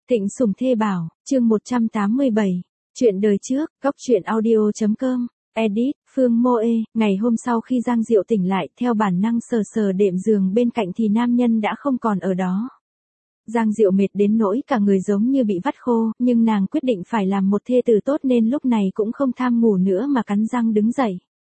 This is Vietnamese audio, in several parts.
Tịnh Sủng Thê Bảo, chương 187. Chuyện đời trước, góc truyện audio.com. Edit, Phương Mô Ê. Ngày hôm sau khi Giang Diệu tỉnh lại, theo bản năng sờ sờ đệm giường bên cạnh thì nam nhân đã không còn ở đó. Giang Diệu mệt đến nỗi cả người giống như bị vắt khô, nhưng nàng quyết định phải làm một thê tử tốt nên lúc này cũng không tham ngủ nữa mà cắn răng đứng dậy.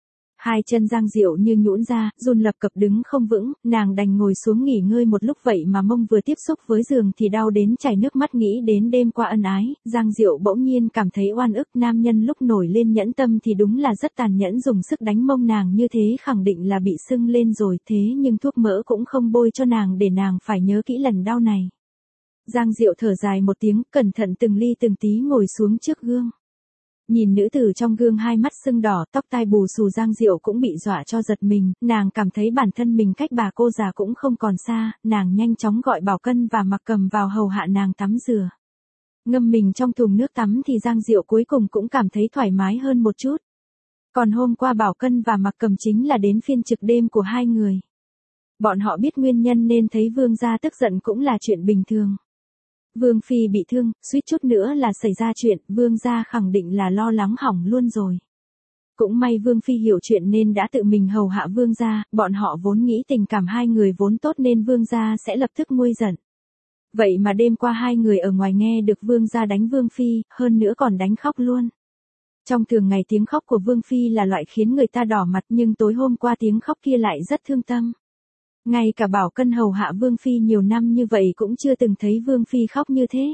Hai chân Giang Diệu như nhũn ra, run lập cập đứng không vững, nàng đành ngồi xuống nghỉ ngơi một lúc, vậy mà mông vừa tiếp xúc với giường thì đau đến chảy nước mắt, nghĩ đến đêm qua ân ái, Giang Diệu bỗng nhiên cảm thấy oan ức. Nam nhân lúc nổi lên nhẫn tâm thì đúng là rất tàn nhẫn, dùng sức đánh mông nàng như thế khẳng định là bị sưng lên rồi, thế nhưng thuốc mỡ cũng không bôi cho nàng để nàng phải nhớ kỹ lần đau này. Giang Diệu thở dài một tiếng, cẩn thận từng ly từng tí ngồi xuống trước gương. Nhìn nữ tử trong gương hai mắt sưng đỏ, tóc tai bù xù, Giang Diệu cũng bị dọa cho giật mình, nàng cảm thấy bản thân mình cách bà cô già cũng không còn xa, nàng nhanh chóng gọi Bảo Cân và Mặc Cầm vào hầu hạ nàng tắm rửa. Ngâm mình trong thùng nước tắm thì Giang Diệu cuối cùng cũng cảm thấy thoải mái hơn một chút. Còn hôm qua Bảo Cân và Mặc Cầm chính là đến phiên trực đêm của hai người. Bọn họ biết nguyên nhân nên thấy vương gia tức giận cũng là chuyện bình thường. Vương phi bị thương, suýt chút nữa là xảy ra chuyện, vương gia khẳng định là lo lắng hỏng luôn rồi. Cũng may vương phi hiểu chuyện nên đã tự mình hầu hạ vương gia, bọn họ vốn nghĩ tình cảm hai người vốn tốt nên vương gia sẽ lập tức nguôi giận. Vậy mà đêm qua hai người ở ngoài nghe được vương gia đánh vương phi, hơn nữa còn đánh khóc luôn. Trong thường ngày tiếng khóc của vương phi là loại khiến người ta đỏ mặt, nhưng tối hôm qua tiếng khóc kia lại rất thương tâm. Ngay cả Bảo Cân hầu hạ vương phi nhiều năm như vậy cũng chưa từng thấy vương phi khóc như thế.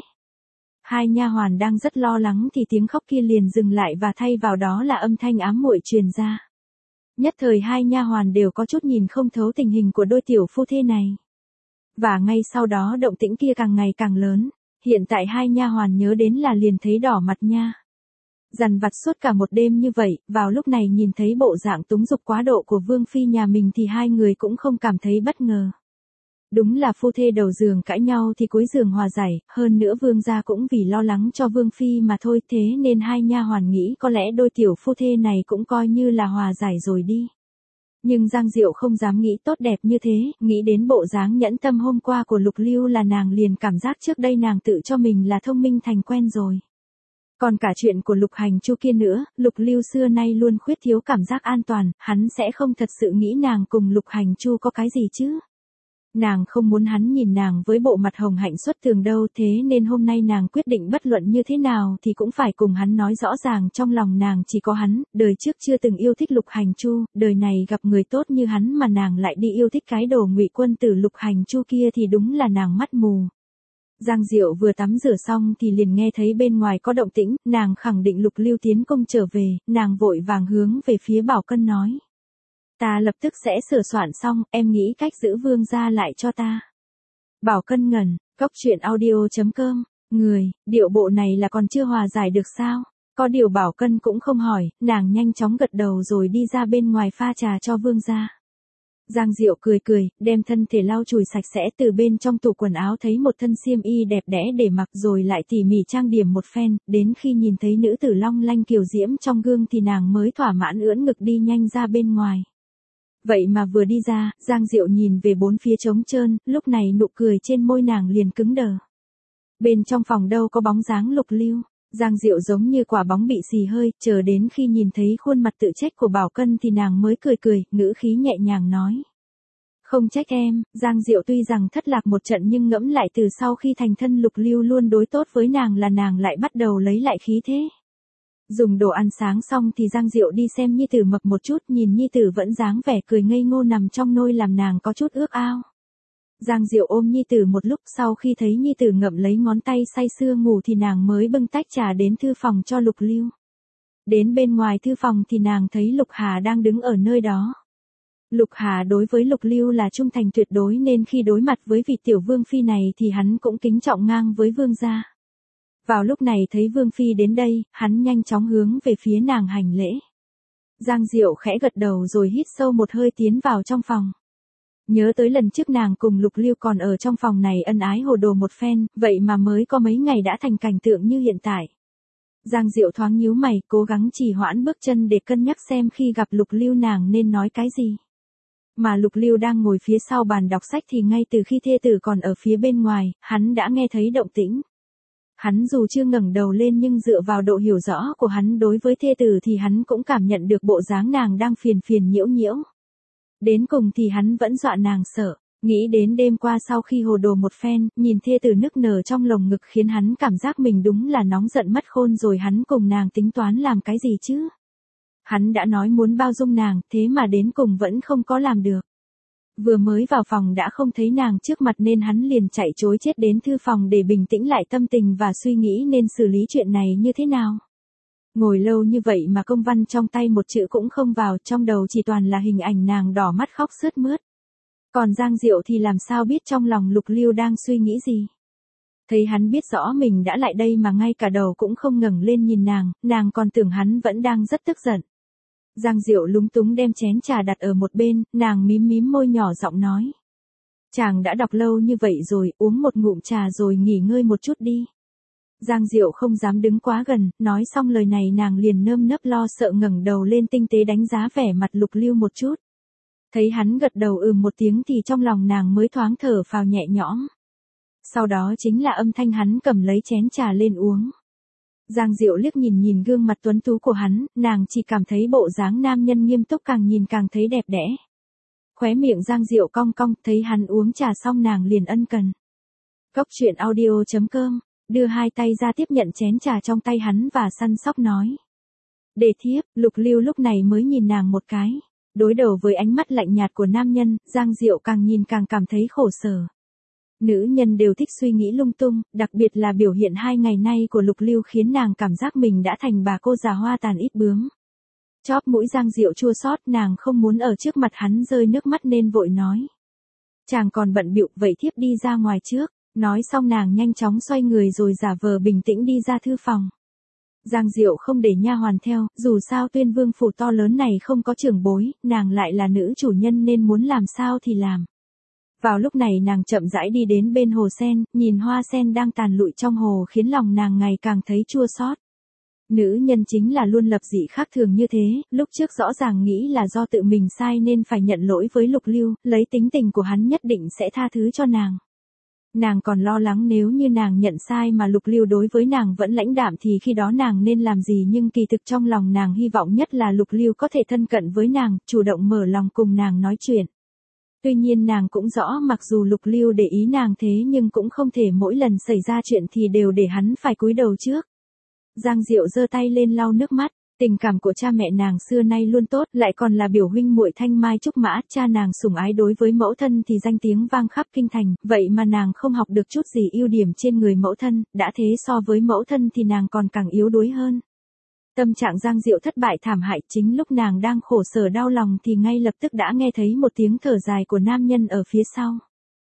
Hai nha hoàn đang rất lo lắng thì tiếng khóc kia liền dừng lại và thay vào đó là âm thanh ám muội truyền ra. Nhất thời hai nha hoàn đều có chút nhìn không thấu tình hình của đôi tiểu phu thê này. Và ngay sau đó động tĩnh kia càng ngày càng lớn, hiện tại hai nha hoàn nhớ đến là liền thấy đỏ mặt nha. Dằn vặt suốt cả một đêm như vậy, vào lúc này nhìn thấy bộ dạng túng dục quá độ của vương phi nhà mình thì hai người cũng không cảm thấy bất ngờ. Đúng là phu thê đầu giường cãi nhau thì cuối giường hòa giải, hơn nữa vương gia cũng vì lo lắng cho vương phi mà thôi, thế nên hai nha hoàn nghĩ có lẽ đôi tiểu phu thê này cũng coi như là hòa giải rồi đi. Nhưng Giang Diệu không dám nghĩ tốt đẹp như thế, nghĩ đến bộ dáng nhẫn tâm hôm qua của Lục Lưu là nàng liền cảm giác trước đây nàng tự cho mình là thông minh thành quen rồi. Còn cả chuyện của Lục Hành Chu kia nữa, Lục Lưu xưa nay luôn khuyết thiếu cảm giác an toàn, hắn sẽ không thật sự nghĩ nàng cùng Lục Hành Chu có cái gì chứ. Nàng không muốn hắn nhìn nàng với bộ mặt hồng hạnh xuất thường đâu, thế nên hôm nay nàng quyết định bất luận như thế nào thì cũng phải cùng hắn nói rõ ràng trong lòng nàng chỉ có hắn, đời trước chưa từng yêu thích Lục Hành Chu, đời này gặp người tốt như hắn mà nàng lại đi yêu thích cái đồ ngụy quân tử Lục Hành Chu kia thì đúng là nàng mắt mù. Giang Diệu vừa tắm rửa xong thì liền nghe thấy bên ngoài có động tĩnh, nàng khẳng định Lục Lưu tiến công trở về, nàng vội vàng hướng về phía Bảo Cân nói. Ta lập tức sẽ sửa soạn xong, em nghĩ cách giữ vương gia lại cho ta. Bảo Cân ngẩn, góc truyện audio.com, điệu bộ này là còn chưa hòa giải được sao? Có điều Bảo Cân cũng không hỏi, nàng nhanh chóng gật đầu rồi đi ra bên ngoài pha trà cho vương gia. Giang Diệu cười cười, đem thân thể lau chùi sạch sẽ, từ bên trong tủ quần áo thấy một thân xiêm y đẹp đẽ để mặc rồi lại tỉ mỉ trang điểm một phen, đến khi nhìn thấy nữ tử long lanh kiều diễm trong gương thì nàng mới thỏa mãn ưỡn ngực đi nhanh ra bên ngoài. Vậy mà vừa đi ra, Giang Diệu nhìn về bốn phía trống trơn, lúc này nụ cười trên môi nàng liền cứng đờ. Bên trong phòng đâu có bóng dáng Lục Lưu. Giang Diệu giống như quả bóng bị xì hơi, chờ đến khi nhìn thấy khuôn mặt tự trách của Bảo Cân thì nàng mới cười cười, ngữ khí nhẹ nhàng nói. Không trách em. Giang Diệu tuy rằng thất lạc một trận nhưng ngẫm lại từ sau khi thành thân Lục Lưu luôn đối tốt với nàng là nàng lại bắt đầu lấy lại khí thế. Dùng đồ ăn sáng xong thì Giang Diệu đi xem nhi tử mập một chút, nhìn nhi tử vẫn dáng vẻ cười ngây ngô nằm trong nôi làm nàng có chút ước ao. Giang Diệu ôm nhi tử một lúc, sau khi thấy nhi tử ngậm lấy ngón tay say sưa ngủ thì nàng mới bưng tách trà đến thư phòng cho Lục Lưu. Đến bên ngoài thư phòng thì nàng thấy Lục Hà đang đứng ở nơi đó. Lục Hà đối với Lục Lưu là trung thành tuyệt đối nên khi đối mặt với vị tiểu vương phi này thì hắn cũng kính trọng ngang với vương gia. Vào lúc này thấy vương phi đến đây, hắn nhanh chóng hướng về phía nàng hành lễ. Giang Diệu khẽ gật đầu rồi hít sâu một hơi tiến vào trong phòng. Nhớ tới lần trước nàng cùng Lục Lưu còn ở trong phòng này ân ái hồ đồ một phen, vậy mà mới có mấy ngày đã thành cảnh tượng như hiện tại. Giang Diệu thoáng nhíu mày, cố gắng trì hoãn bước chân để cân nhắc xem khi gặp Lục Lưu nàng nên nói cái gì. Mà Lục Lưu đang ngồi phía sau bàn đọc sách thì ngay từ khi thê tử còn ở phía bên ngoài, hắn đã nghe thấy động tĩnh. Hắn dù chưa ngẩng đầu lên nhưng dựa vào độ hiểu rõ của hắn đối với thê tử thì hắn cũng cảm nhận được bộ dáng nàng đang phiền phiền nhiễu nhiễu. Đến cùng thì hắn vẫn dọa nàng sợ. Nghĩ đến đêm qua sau khi hồ đồ một phen, nhìn thê tử nức nở trong lồng ngực khiến hắn cảm giác mình đúng là nóng giận mất khôn rồi. Hắn cùng nàng tính toán làm cái gì chứ? Hắn đã nói muốn bao dung nàng, thế mà đến cùng vẫn không có làm được. Vừa mới vào phòng đã không thấy nàng trước mặt nên hắn liền chạy trối chết đến thư phòng để bình tĩnh lại tâm tình và suy nghĩ nên xử lý chuyện này như thế nào. Ngồi lâu như vậy mà công văn trong tay một chữ cũng không vào, trong đầu chỉ toàn là hình ảnh nàng đỏ mắt khóc sướt mướt. Còn Giang Diệu thì làm sao biết trong lòng Lục Lưu đang suy nghĩ gì. Thấy hắn biết rõ mình đã lại đây mà ngay cả đầu cũng không ngẩng lên nhìn nàng còn tưởng hắn vẫn đang rất tức giận. Giang Diệu lúng túng đem chén trà đặt ở một bên, nàng mím mím môi nhỏ giọng nói. Chàng đã đọc lâu như vậy rồi, uống một ngụm trà rồi nghỉ ngơi một chút đi. Giang Diệu không dám đứng quá gần, nói xong lời này nàng liền nơm nớp lo sợ ngẩng đầu lên tinh tế đánh giá vẻ mặt Lục Lưu một chút. Thấy hắn gật đầu một tiếng thì trong lòng nàng mới thoáng thở phào nhẹ nhõm. Sau đó chính là âm thanh hắn cầm lấy chén trà lên uống. Giang Diệu liếc nhìn gương mặt tuấn tú của hắn, nàng chỉ cảm thấy bộ dáng nam nhân nghiêm túc càng nhìn càng thấy đẹp đẽ. Khóe miệng Giang Diệu cong cong, thấy hắn uống trà xong nàng liền ân cần. Cốc truyện audio.com, đưa hai tay ra tiếp nhận chén trà trong tay hắn và săn sóc nói. Để thiếp, Lục Lưu lúc này mới nhìn nàng một cái. Đối đầu với ánh mắt lạnh nhạt của nam nhân, Giang Diệu càng nhìn càng cảm thấy khổ sở. Nữ nhân đều thích suy nghĩ lung tung, đặc biệt là biểu hiện 2 ngày nay của Lục Lưu khiến nàng cảm giác mình đã thành bà cô già hoa tàn ít bướm. Chóp mũi Giang Diệu chua xót, nàng không muốn ở trước mặt hắn rơi nước mắt nên vội nói. Chàng còn bận bịu, vậy thiếp đi ra ngoài trước. Nói xong nàng nhanh chóng xoay người rồi giả vờ bình tĩnh đi ra thư phòng. Giang Diệu không để nha hoàn theo, dù sao Tuyên Vương phủ to lớn này không có trưởng bối, nàng lại là nữ chủ nhân nên muốn làm sao thì làm. Vào lúc này nàng chậm rãi đi đến bên hồ sen, nhìn hoa sen đang tàn lụi trong hồ khiến lòng nàng ngày càng thấy chua xót. Nữ nhân chính là luôn lập dị khác thường như thế, lúc trước rõ ràng nghĩ là do tự mình sai nên phải nhận lỗi với Lục Lưu, lấy tính tình của hắn nhất định sẽ tha thứ cho nàng. Nàng còn lo lắng nếu như nàng nhận sai mà Lục Lưu đối với nàng vẫn lãnh đạm thì khi đó nàng nên làm gì, nhưng kỳ thực trong lòng nàng hy vọng nhất là Lục Lưu có thể thân cận với nàng, chủ động mở lòng cùng nàng nói chuyện. Tuy nhiên nàng cũng rõ mặc dù Lục Lưu để ý nàng thế nhưng cũng không thể mỗi lần xảy ra chuyện thì đều để hắn phải cúi đầu trước. Giang Diệu giơ tay lên lau nước mắt. Tình cảm của cha mẹ nàng xưa nay luôn tốt, lại còn là biểu huynh muội thanh mai trúc mã, cha nàng sủng ái đối với mẫu thân thì danh tiếng vang khắp kinh thành, vậy mà nàng không học được chút gì ưu điểm trên người mẫu thân, đã thế so với mẫu thân thì nàng còn càng yếu đuối hơn. Tâm trạng Giang Diệu thất bại thảm hại, chính lúc nàng đang khổ sở đau lòng thì ngay lập tức đã nghe thấy một tiếng thở dài của nam nhân ở phía sau.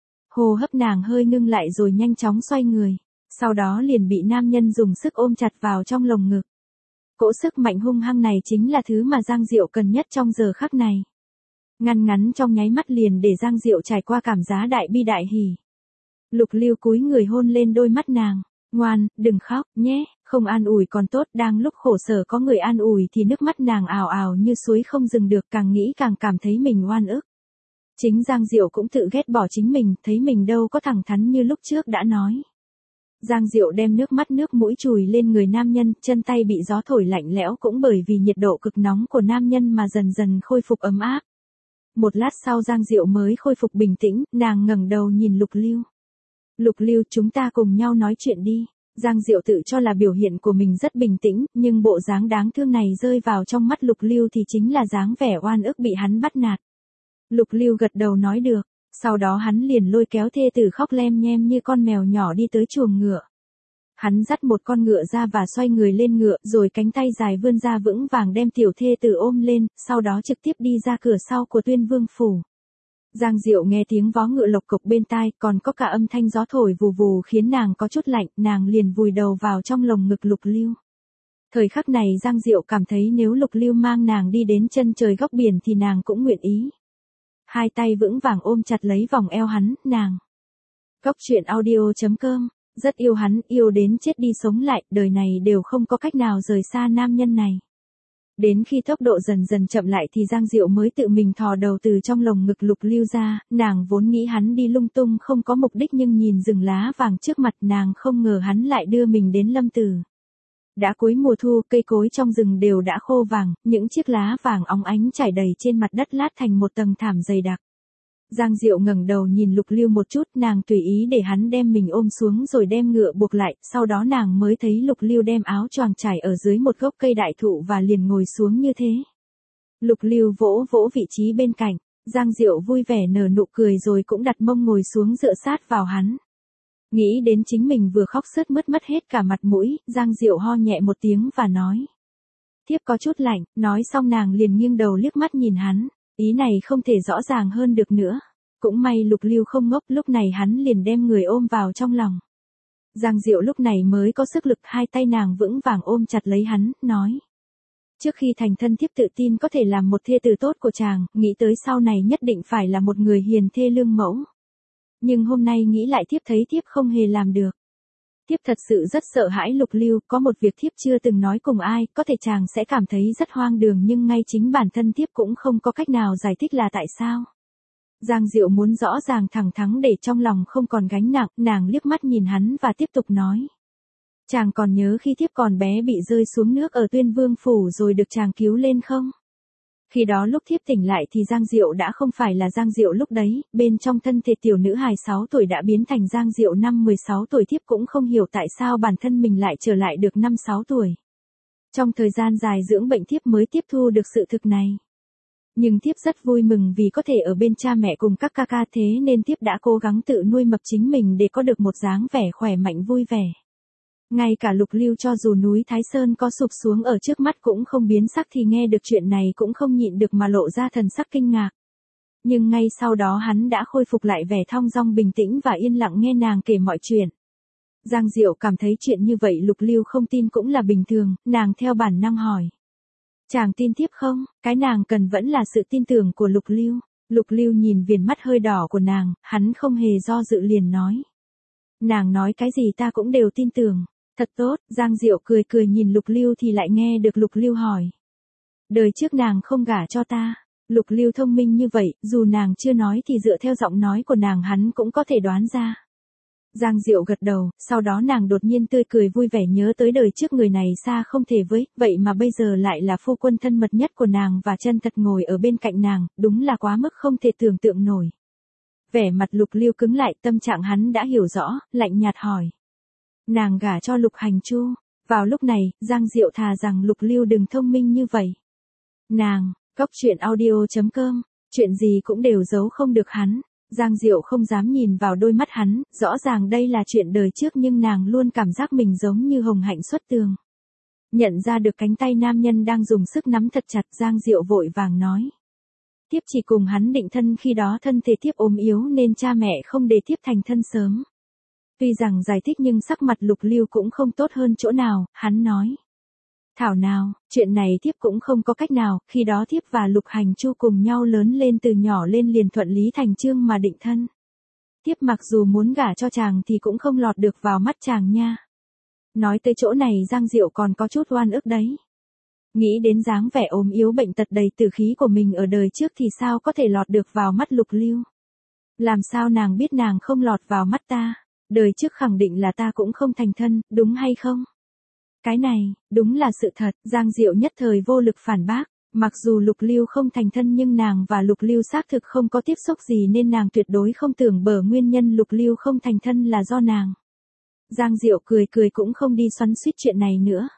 Hô hấp nàng hơi ngưng lại rồi nhanh chóng xoay người, sau đó liền bị nam nhân dùng sức ôm chặt vào trong lồng ngực. Cỗ sức mạnh hung hăng này chính là thứ mà Giang Diệu cần nhất trong giờ khắc này. Ngăn ngắn trong nháy mắt liền để Giang Diệu trải qua cảm giác đại bi đại hỉ. Lục Lưu cúi người hôn lên đôi mắt nàng. Ngoan, đừng khóc, nhé, không an ủi còn tốt, đang lúc khổ sở có người an ủi thì nước mắt nàng ào ào như suối không dừng được, càng nghĩ càng cảm thấy mình oan ức. Chính Giang Diệu cũng tự ghét bỏ chính mình, thấy mình đâu có thẳng thắn như lúc trước đã nói. Giang Diệu đem nước mắt nước mũi chùi lên người nam nhân, chân tay bị gió thổi lạnh lẽo cũng bởi vì nhiệt độ cực nóng của nam nhân mà dần dần khôi phục ấm áp. Một lát sau Giang Diệu mới khôi phục bình tĩnh, nàng ngẩng đầu nhìn Lục Lưu. Lục Lưu, chúng ta cùng nhau nói chuyện đi. Giang Diệu tự cho là biểu hiện của mình rất bình tĩnh, nhưng bộ dáng đáng thương này rơi vào trong mắt Lục Lưu thì chính là dáng vẻ oan ức bị hắn bắt nạt. Lục Lưu gật đầu nói được. Sau đó hắn liền lôi kéo thê tử khóc lem nhem như con mèo nhỏ đi tới chuồng ngựa. Hắn dắt một con ngựa ra và xoay người lên ngựa, rồi cánh tay dài vươn ra vững vàng đem tiểu thê tử ôm lên, sau đó trực tiếp đi ra cửa sau của Tuyên Vương phủ. Giang Diệu nghe tiếng vó ngựa lộc cộc bên tai, còn có cả âm thanh gió thổi vù vù khiến nàng có chút lạnh, nàng liền vùi đầu vào trong lồng ngực Lục Lưu. Thời khắc này Giang Diệu cảm thấy nếu Lục Lưu mang nàng đi đến chân trời góc biển thì nàng cũng nguyện ý. Hai tay vững vàng ôm chặt lấy vòng eo hắn, nàng. Cốc truyện audio.com, rất yêu hắn, yêu đến chết đi sống lại, đời này đều không có cách nào rời xa nam nhân này. Đến khi tốc độ dần dần chậm lại thì Giang Diệu mới tự mình thò đầu từ trong lồng ngực Lục Lưu ra, nàng vốn nghĩ hắn đi lung tung không có mục đích nhưng nhìn rừng lá vàng trước mặt nàng không ngờ hắn lại đưa mình đến Lâm Tử. Đã cuối mùa thu, cây cối trong rừng đều đã khô vàng, những chiếc lá vàng óng ánh trải đầy trên mặt đất lát thành một tầng thảm dày đặc. Giang Diệu ngẩng đầu nhìn Lục Lưu một chút, nàng tùy ý để hắn đem mình ôm xuống rồi đem ngựa buộc lại, sau đó nàng mới thấy Lục Lưu đem áo choàng trải ở dưới một gốc cây đại thụ và liền ngồi xuống như thế. Lục Lưu vỗ vỗ vị trí bên cạnh, Giang Diệu vui vẻ nở nụ cười rồi cũng đặt mông ngồi xuống dựa sát vào hắn. Nghĩ đến chính mình vừa khóc sướt mướt mất hết cả mặt mũi, Giang Diệu ho nhẹ một tiếng và nói. Thiếp có chút lạnh, nói xong nàng liền nghiêng đầu liếc mắt nhìn hắn. Ý này không thể rõ ràng hơn được nữa. Cũng may Lục Lưu không ngốc, lúc này hắn liền đem người ôm vào trong lòng. Giang Diệu lúc này mới có sức lực, hai tay nàng vững vàng ôm chặt lấy hắn, nói. Trước khi thành thân thiếp tự tin có thể làm một thê tử tốt của chàng, nghĩ tới sau này nhất định phải là một người hiền thê lương mẫu. Nhưng hôm nay nghĩ lại thiếp thấy thiếp không hề làm được. Thiếp thật sự rất sợ hãi Lục Lưu, có một việc thiếp chưa từng nói cùng ai, có thể chàng sẽ cảm thấy rất hoang đường nhưng ngay chính bản thân thiếp cũng không có cách nào giải thích là tại sao. Giang Diệu muốn rõ ràng thẳng thắn để trong lòng không còn gánh nặng, nàng liếc mắt nhìn hắn và tiếp tục nói. Chàng còn nhớ khi thiếp còn bé bị rơi xuống nước ở Tuyên Vương Phủ rồi được chàng cứu lên không? Khi đó lúc thiếp tỉnh lại thì Giang Diệu đã không phải là Giang Diệu lúc đấy, bên trong thân thể tiểu nữ hài 6 tuổi đã biến thành Giang Diệu năm 16 tuổi, thiếp cũng không hiểu tại sao bản thân mình lại trở lại được năm 6 tuổi. Trong thời gian dài dưỡng bệnh thiếp mới tiếp thu được sự thực này. Nhưng thiếp rất vui mừng vì có thể ở bên cha mẹ cùng các ca ca, thế nên thiếp đã cố gắng tự nuôi mập chính mình để có được một dáng vẻ khỏe mạnh vui vẻ. Ngay cả Lục Lưu cho dù núi Thái Sơn có sụp xuống ở trước mắt cũng không biến sắc thì nghe được chuyện này cũng không nhịn được mà lộ ra thần sắc kinh ngạc. Nhưng ngay sau đó hắn đã khôi phục lại vẻ thong dong bình tĩnh và yên lặng nghe nàng kể mọi chuyện. Giang Diệu cảm thấy chuyện như vậy Lục Lưu không tin cũng là bình thường, nàng theo bản năng hỏi. Chàng tin thiếp không? Cái nàng cần vẫn là sự tin tưởng của Lục Lưu. Lục Lưu nhìn viền mắt hơi đỏ của nàng, hắn không hề do dự liền nói. Nàng nói cái gì ta cũng đều tin tưởng. Thật tốt, Giang Diệu cười cười nhìn Lục Lưu thì lại nghe được Lục Lưu hỏi. Đời trước nàng không gả cho ta. Lục Lưu thông minh như vậy, dù nàng chưa nói thì dựa theo giọng nói của nàng hắn cũng có thể đoán ra. Giang Diệu gật đầu, sau đó nàng đột nhiên tươi cười vui vẻ nhớ tới đời trước người này xa không thể với, vậy mà bây giờ lại là phu quân thân mật nhất của nàng và chân thật ngồi ở bên cạnh nàng, đúng là quá mức không thể tưởng tượng nổi. Vẻ mặt Lục Lưu cứng lại, tâm trạng hắn đã hiểu rõ, lạnh nhạt hỏi. Nàng gả cho Lục Hành Chu. Vào lúc này, Giang Diệu thà rằng Lục Lưu đừng thông minh như vậy. Nàng, Cóc Truyện Audio.com, chuyện gì cũng đều giấu không được hắn. Giang Diệu không dám nhìn vào đôi mắt hắn, rõ ràng đây là chuyện đời trước nhưng nàng luôn cảm giác mình giống như hồng hạnh xuất tường. Nhận ra được cánh tay nam nhân đang dùng sức nắm thật chặt, Giang Diệu vội vàng nói. Thiếp chỉ cùng hắn định thân, khi đó thân thể thiếp ốm yếu nên cha mẹ không để thiếp thành thân sớm. Tuy rằng giải thích nhưng sắc mặt Lục Lưu cũng không tốt hơn chỗ nào, hắn nói. Thảo nào, chuyện này thiếp cũng không có cách nào, khi đó thiếp và Lục Hành Chu cùng nhau lớn lên, từ nhỏ lên liền thuận lý thành chương mà định thân. Thiếp mặc dù muốn gả cho chàng thì cũng không lọt được vào mắt chàng nha. Nói tới chỗ này Giang Diệu còn có chút oan ức đấy. Nghĩ đến dáng vẻ ốm yếu bệnh tật đầy tử khí của mình ở đời trước thì sao có thể lọt được vào mắt Lục Lưu. Làm sao nàng biết nàng không lọt vào mắt ta, đời trước khẳng định là ta cũng không thành thân, đúng hay không? Cái này, đúng là sự thật, Giang Diệu nhất thời vô lực phản bác. Mặc dù Lục Lưu không thành thân nhưng nàng và Lục Lưu xác thực không có tiếp xúc gì nên nàng tuyệt đối không tưởng bở nguyên nhân Lục Lưu không thành thân là do nàng. Giang Diệu cười cười cũng không đi xoắn xuýt chuyện này nữa.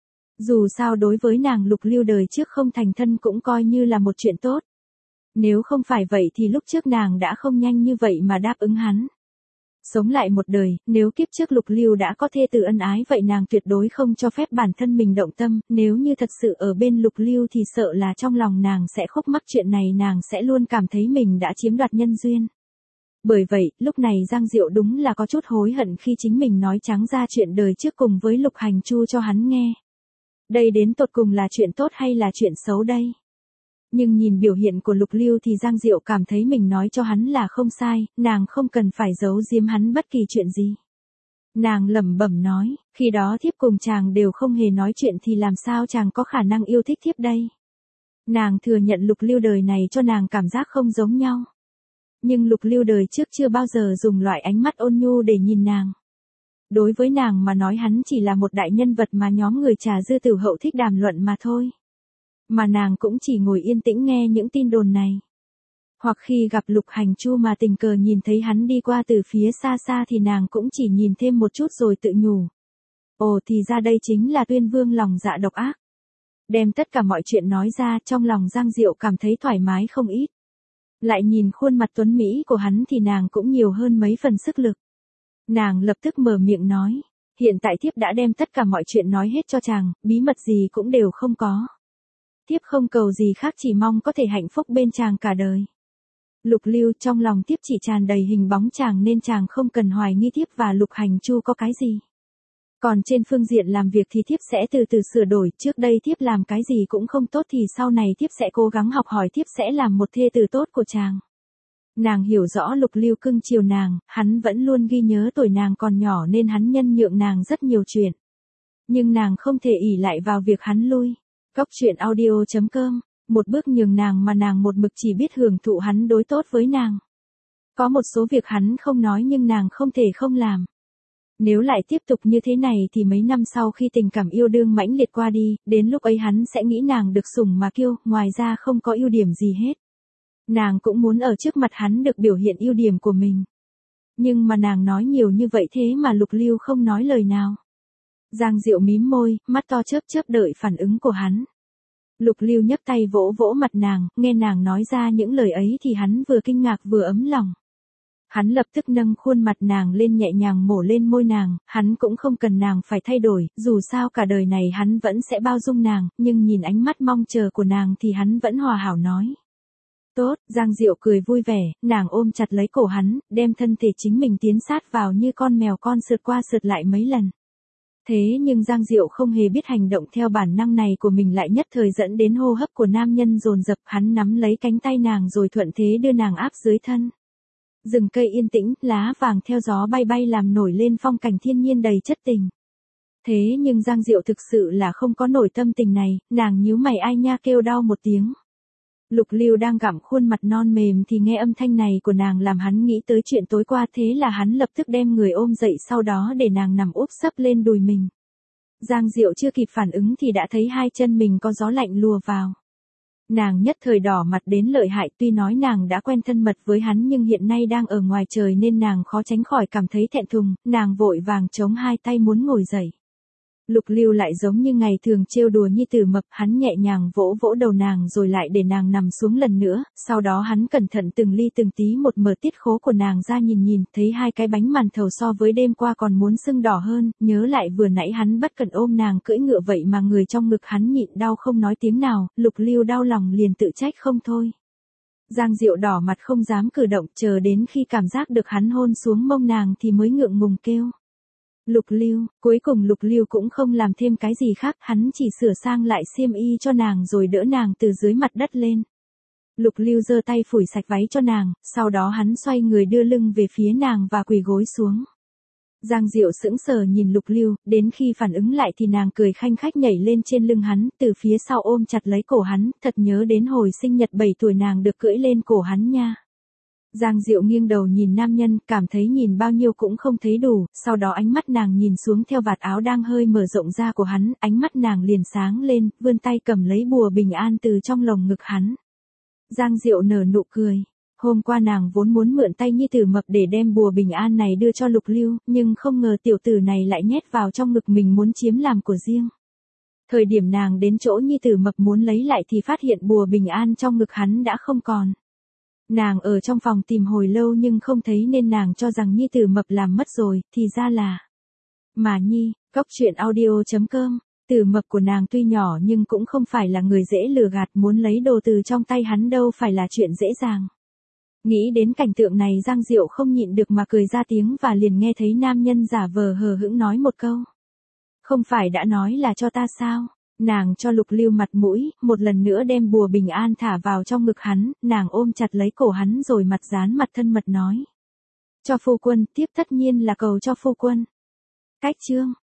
Dù sao đối với nàng Lục Lưu đời trước không thành thân cũng coi như là một chuyện tốt. Nếu không phải vậy thì lúc trước nàng đã không nhanh như vậy mà đáp ứng hắn. Sống lại một đời, nếu kiếp trước Lục Lưu đã có thê tử ân ái vậy nàng tuyệt đối không cho phép bản thân mình động tâm, nếu như thật sự ở bên Lục Lưu thì sợ là trong lòng nàng sẽ khúc mắc, chuyện này nàng sẽ luôn cảm thấy mình đã chiếm đoạt nhân duyên. Bởi vậy, lúc này Giang Diệu đúng là có chút hối hận khi chính mình nói trắng ra chuyện đời trước cùng với Lục Hành Chu cho hắn nghe. Đây đến tột cùng là chuyện tốt hay là chuyện xấu đây? Nhưng nhìn biểu hiện của Lục Lưu thì Giang Diệu cảm thấy mình nói cho hắn là không sai, nàng không cần phải giấu giếm hắn bất kỳ chuyện gì. Nàng lẩm bẩm nói, khi đó thiếp cùng chàng đều không hề nói chuyện thì làm sao chàng có khả năng yêu thích thiếp đây. Nàng thừa nhận Lục Lưu đời này cho nàng cảm giác không giống nhau. Nhưng Lục Lưu đời trước chưa bao giờ dùng loại ánh mắt ôn nhu để nhìn nàng. Đối với nàng mà nói hắn chỉ là một đại nhân vật mà nhóm người Trà Dư Tử Hậu thích đàm luận mà thôi. Mà nàng cũng chỉ ngồi yên tĩnh nghe những tin đồn này. Hoặc khi gặp Lục Hành Chu mà tình cờ nhìn thấy hắn đi qua từ phía xa xa thì nàng cũng chỉ nhìn thêm một chút rồi tự nhủ. Ồ thì ra đây chính là Tuyên Vương lòng dạ độc ác. Đem tất cả mọi chuyện nói ra, trong lòng Giang Diệu cảm thấy thoải mái không ít. Lại nhìn khuôn mặt tuấn mỹ của hắn thì nàng cũng nhiều hơn mấy phần sức lực. Nàng lập tức mở miệng nói, hiện tại thiếp đã đem tất cả mọi chuyện nói hết cho chàng, bí mật gì cũng đều không có. Thiếp không cầu gì khác, chỉ mong có thể hạnh phúc bên chàng cả đời. Lục Lưu, trong lòng thiếp chỉ tràn đầy hình bóng chàng nên chàng không cần hoài nghi thiếp và Lục Hành Chu có cái gì. Còn trên phương diện làm việc thì thiếp sẽ từ từ sửa đổi, trước đây thiếp làm cái gì cũng không tốt thì sau này thiếp sẽ cố gắng học hỏi, thiếp sẽ làm một thê tử tốt của chàng. Nàng hiểu rõ Lục Lưu cưng chiều nàng, hắn vẫn luôn ghi nhớ tuổi nàng còn nhỏ nên hắn nhân nhượng nàng rất nhiều chuyện. Nhưng nàng không thể ỷ lại vào việc hắn lui. Góc truyện audio.com, một bước nhường nàng mà nàng một mực chỉ biết hưởng thụ hắn đối tốt với nàng. Có một số việc hắn không nói nhưng nàng không thể không làm. Nếu lại tiếp tục như thế này thì mấy năm sau khi tình cảm yêu đương mãnh liệt qua đi, đến lúc ấy hắn sẽ nghĩ nàng được sủng mà kiêu, ngoài ra không có ưu điểm gì hết. Nàng cũng muốn ở trước mặt hắn được biểu hiện ưu điểm của mình. Nhưng mà nàng nói nhiều như vậy thế mà Lục Lưu không nói lời nào. Giang Diệu mím môi, mắt to chớp chớp đợi phản ứng của hắn. Lục Lưu nhấc tay vỗ vỗ mặt nàng, nghe nàng nói ra những lời ấy thì hắn vừa kinh ngạc vừa ấm lòng. Hắn lập tức nâng khuôn mặt nàng lên nhẹ nhàng mổ lên môi nàng, hắn cũng không cần nàng phải thay đổi, dù sao cả đời này hắn vẫn sẽ bao dung nàng, nhưng nhìn ánh mắt mong chờ của nàng thì hắn vẫn hòa hảo nói. Tốt, Giang Diệu cười vui vẻ, nàng ôm chặt lấy cổ hắn, đem thân thể chính mình tiến sát vào như con mèo con sượt qua sượt lại mấy lần. Thế nhưng Giang Diệu không hề biết hành động theo bản năng này của mình lại nhất thời dẫn đến hô hấp của nam nhân dồn dập, hắn nắm lấy cánh tay nàng rồi thuận thế đưa nàng áp dưới thân. Rừng cây yên tĩnh, lá vàng theo gió bay bay làm nổi lên phong cảnh thiên nhiên đầy chất tình. Thế nhưng Giang Diệu thực sự là không có nổi tâm tình này, nàng nhíu mày ai nha kêu đau một tiếng. Lục Lưu đang gặm khuôn mặt non mềm thì nghe âm thanh này của nàng làm hắn nghĩ tới chuyện tối qua, thế là hắn lập tức đem người ôm dậy sau đó để nàng nằm úp sấp lên đùi mình. Giang Diệu chưa kịp phản ứng thì đã thấy hai chân mình có gió lạnh lùa vào. Nàng nhất thời đỏ mặt đến lợi hại, tuy nói nàng đã quen thân mật với hắn nhưng hiện nay đang ở ngoài trời nên nàng khó tránh khỏi cảm thấy thẹn thùng, nàng vội vàng chống hai tay muốn ngồi dậy. Lục Lưu lại giống như ngày thường trêu đùa Nhi Tử Mập, hắn nhẹ nhàng vỗ vỗ đầu nàng rồi lại để nàng nằm xuống lần nữa, sau đó hắn cẩn thận từng ly từng tí một mở tiết khố của nàng ra nhìn, thấy hai cái bánh màn thầu so với đêm qua còn muốn sưng đỏ hơn, nhớ lại vừa nãy hắn bất cẩn ôm nàng cưỡi ngựa vậy mà người trong ngực hắn nhịn đau không nói tiếng nào, Lục Lưu đau lòng liền tự trách không thôi. Giang Diệu đỏ mặt không dám cử động, chờ đến khi cảm giác được hắn hôn xuống mông nàng thì mới ngượng ngùng kêu. Lục Lưu, cuối cùng Lục Lưu cũng không làm thêm cái gì khác, hắn chỉ sửa sang lại xiêm y cho nàng rồi đỡ nàng từ dưới mặt đất lên. Lục Lưu giơ tay phủi sạch váy cho nàng, sau đó hắn xoay người đưa lưng về phía nàng và quỳ gối xuống. Giang Diệu sững sờ nhìn Lục Lưu, đến khi phản ứng lại thì nàng cười khanh khách nhảy lên trên lưng hắn, từ phía sau ôm chặt lấy cổ hắn, thật nhớ đến hồi sinh nhật 7 tuổi nàng được cưỡi lên cổ hắn nha. Giang Diệu nghiêng đầu nhìn nam nhân, cảm thấy nhìn bao nhiêu cũng không thấy đủ, sau đó ánh mắt nàng nhìn xuống theo vạt áo đang hơi mở rộng ra của hắn, ánh mắt nàng liền sáng lên, vươn tay cầm lấy bùa bình an từ trong lồng ngực hắn. Giang Diệu nở nụ cười. Hôm qua nàng vốn muốn mượn tay Nhi Tử Mập để đem bùa bình an này đưa cho Lục Lưu, nhưng không ngờ tiểu tử này lại nhét vào trong ngực mình muốn chiếm làm của riêng. Thời điểm nàng đến chỗ Nhi Tử Mập muốn lấy lại thì phát hiện bùa bình an trong ngực hắn đã không còn. Nàng ở trong phòng tìm hồi lâu nhưng không thấy nên nàng cho rằng Nhi Tử Mập làm mất rồi, thì ra là... Mà Nhi, góc truyện audio.com, Tử Mập của nàng tuy nhỏ nhưng cũng không phải là người dễ lừa gạt, muốn lấy đồ từ trong tay hắn đâu phải là chuyện dễ dàng. Nghĩ đến cảnh tượng này Giang Diệu không nhịn được mà cười ra tiếng và liền nghe thấy nam nhân giả vờ hờ hững nói một câu. Không phải đã nói là cho ta sao? Nàng cho Lục Lưu mặt mũi, một lần nữa đem bùa bình an thả vào trong ngực hắn, nàng ôm chặt lấy cổ hắn rồi mặt dán mặt thân mật nói. Cho phu quân, tiếp tất nhiên là cầu cho phu quân. Cách chương